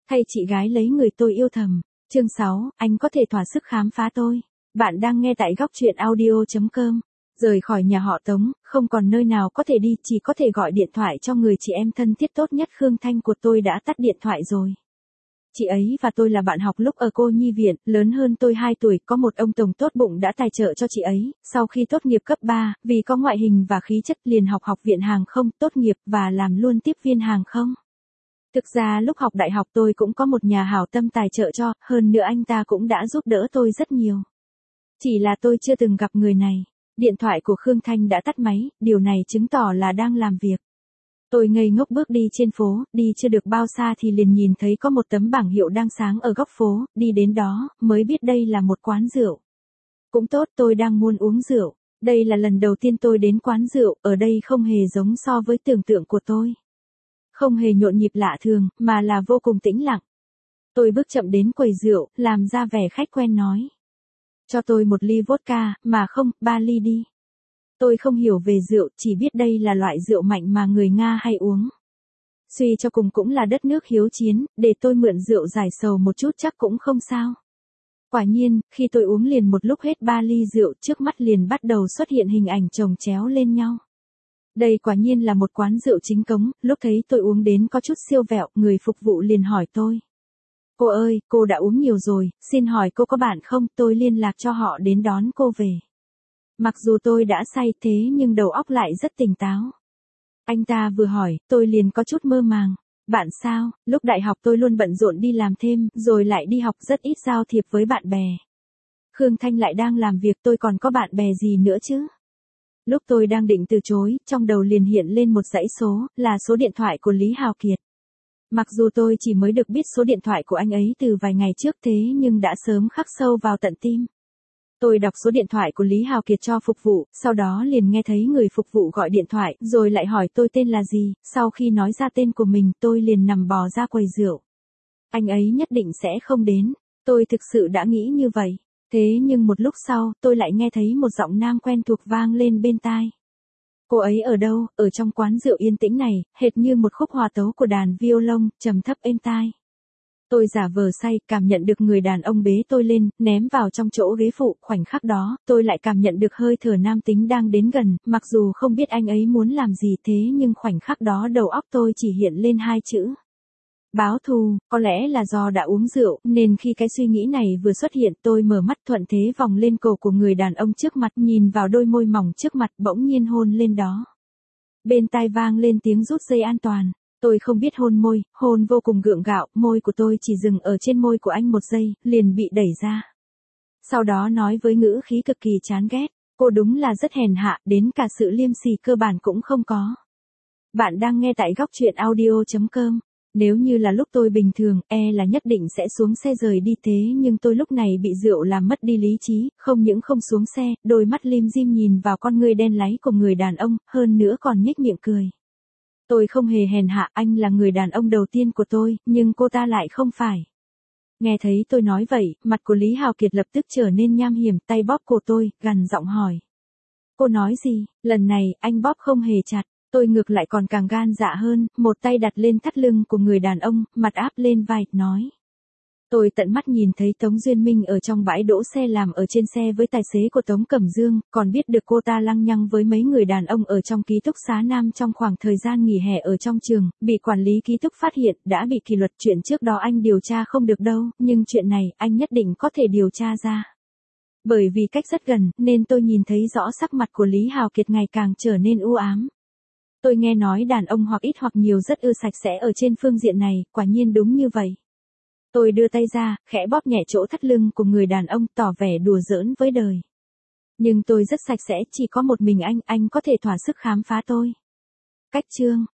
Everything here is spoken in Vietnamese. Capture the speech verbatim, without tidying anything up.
Thay chị gái lấy người tôi yêu thầm. Chương sáu, anh có thể thỏa sức khám phá tôi. Bạn đang nghe tại góc truyện audio chấm com. Rời khỏi nhà họ Tống, không còn nơi nào có thể đi, chỉ có thể gọi điện thoại cho người chị em thân thiết tốt nhất Khương Thanh của tôi đã tắt điện thoại rồi. Chị ấy và tôi là bạn học lúc ở cô nhi viện, lớn hơn tôi hai tuổi, có một ông tổng tốt bụng đã tài trợ cho chị ấy. Sau khi tốt nghiệp cấp ba, vì có ngoại hình và khí chất liền học học viện hàng không, tốt nghiệp và làm luôn tiếp viên hàng không. Thực ra lúc học đại học tôi cũng có một nhà hảo tâm tài trợ cho, hơn nữa anh ta cũng đã giúp đỡ tôi rất nhiều. Chỉ là tôi chưa từng gặp người này. Điện thoại của Khương Thanh đã tắt máy, điều này chứng tỏ là đang làm việc. Tôi ngây ngốc bước đi trên phố, đi chưa được bao xa thì liền nhìn thấy có một tấm bảng hiệu đang sáng ở góc phố, đi đến đó, mới biết đây là một quán rượu. Cũng tốt, tôi đang muốn uống rượu. Đây là lần đầu tiên tôi đến quán rượu, ở đây không hề giống so với tưởng tượng của tôi. Không hề nhộn nhịp lạ thường, mà là vô cùng tĩnh lặng. Tôi bước chậm đến quầy rượu, làm ra vẻ khách quen nói. Cho tôi một ly vodka, mà không, ba ly đi. Tôi không hiểu về rượu, chỉ biết đây là loại rượu mạnh mà người Nga hay uống. Suy cho cùng cũng là đất nước hiếu chiến, để tôi mượn rượu giải sầu một chút chắc cũng không sao. Quả nhiên, khi tôi uống liền một lúc hết ba ly rượu, trước mắt liền bắt đầu xuất hiện hình ảnh chồng chéo lên nhau. Đây quả nhiên là một quán rượu chính cống, lúc thấy tôi uống đến có chút siêu vẹo, người phục vụ liền hỏi tôi. Cô ơi, cô đã uống nhiều rồi, xin hỏi cô có bạn không, tôi liên lạc cho họ đến đón cô về. Mặc dù tôi đã say thế nhưng đầu óc lại rất tỉnh táo. Anh ta vừa hỏi, tôi liền có chút mơ màng. Bạn sao, lúc đại học tôi luôn bận rộn đi làm thêm, rồi lại đi học rất ít giao thiệp với bạn bè. Khương Thanh lại đang làm việc, tôi còn có bạn bè gì nữa chứ? Lúc tôi đang định từ chối, trong đầu liền hiện lên một dãy số, là số điện thoại của Lý Hào Kiệt. Mặc dù tôi chỉ mới được biết số điện thoại của anh ấy từ vài ngày trước thế nhưng đã sớm khắc sâu vào tận tim. Tôi đọc số điện thoại của Lý Hào Kiệt cho phục vụ, sau đó liền nghe thấy người phục vụ gọi điện thoại, rồi lại hỏi tôi tên là gì, sau khi nói ra tên của mình tôi liền nằm bò ra quầy rượu. Anh ấy nhất định sẽ không đến, tôi thực sự đã nghĩ như vậy. Thế nhưng một lúc sau, tôi lại nghe thấy một giọng nam quen thuộc vang lên bên tai. Cô ấy ở đâu, ở trong quán rượu yên tĩnh này, hệt như một khúc hòa tấu của đàn violon, trầm thấp êm tai. Tôi giả vờ say, cảm nhận được người đàn ông bế tôi lên, ném vào trong chỗ ghế phụ, khoảnh khắc đó, tôi lại cảm nhận được hơi thở nam tính đang đến gần, mặc dù không biết anh ấy muốn làm gì thế nhưng khoảnh khắc đó đầu óc tôi chỉ hiện lên hai chữ. Báo thù, có lẽ là do đã uống rượu, nên khi cái suy nghĩ này vừa xuất hiện tôi mở mắt thuận thế vòng lên cổ của người đàn ông trước mặt, nhìn vào đôi môi mỏng trước mặt bỗng nhiên hôn lên đó. Bên tai vang lên tiếng rút dây an toàn. Tôi không biết hôn môi, hôn vô cùng gượng gạo, môi của tôi chỉ dừng ở trên môi của anh một giây, liền bị đẩy ra. Sau đó nói với ngữ khí cực kỳ chán ghét, cô đúng là rất hèn hạ, đến cả sự liêm sỉ cơ bản cũng không có. Bạn đang nghe tại góc truyện audio chấm com. Nếu như là lúc tôi bình thường, e là nhất định sẽ xuống xe rời đi thế nhưng tôi lúc này bị rượu làm mất đi lý trí, không những không xuống xe, đôi mắt lim dim nhìn vào con ngươi đen láy của người đàn ông, hơn nữa còn nhếch miệng cười. Tôi không hề hèn hạ, anh là người đàn ông đầu tiên của tôi, nhưng cô ta lại không phải. Nghe thấy tôi nói vậy, mặt của Lý Hào Kiệt lập tức trở nên nham hiểm, tay bóp cổ tôi, gằn giọng hỏi. Cô nói gì, lần này, anh bóp không hề chặt. Tôi ngược lại còn càng gan dạ hơn, một tay đặt lên thắt lưng của người đàn ông, mặt áp lên vai, nói. Tôi tận mắt nhìn thấy Tống Duyên Minh ở trong bãi đỗ xe làm ở trên xe với tài xế của Tống Cẩm Dương, còn biết được cô ta lăng nhăng với mấy người đàn ông ở trong ký túc xá nam trong khoảng thời gian nghỉ hè ở trong trường, bị quản lý ký túc phát hiện, đã bị kỷ luật. Chuyện trước đó anh điều tra không được đâu, nhưng chuyện này, anh nhất định có thể điều tra ra. Bởi vì cách rất gần, nên tôi nhìn thấy rõ sắc mặt của Lý Hào Kiệt ngày càng trở nên u ám. Tôi nghe nói đàn ông hoặc ít hoặc nhiều rất ưa sạch sẽ ở trên phương diện này, quả nhiên đúng như vậy. Tôi đưa tay ra, khẽ bóp nhẹ chỗ thắt lưng của người đàn ông, tỏ vẻ đùa giỡn với đời. Nhưng tôi rất sạch sẽ, chỉ có một mình anh, anh có thể thỏa sức khám phá tôi. Cách chương,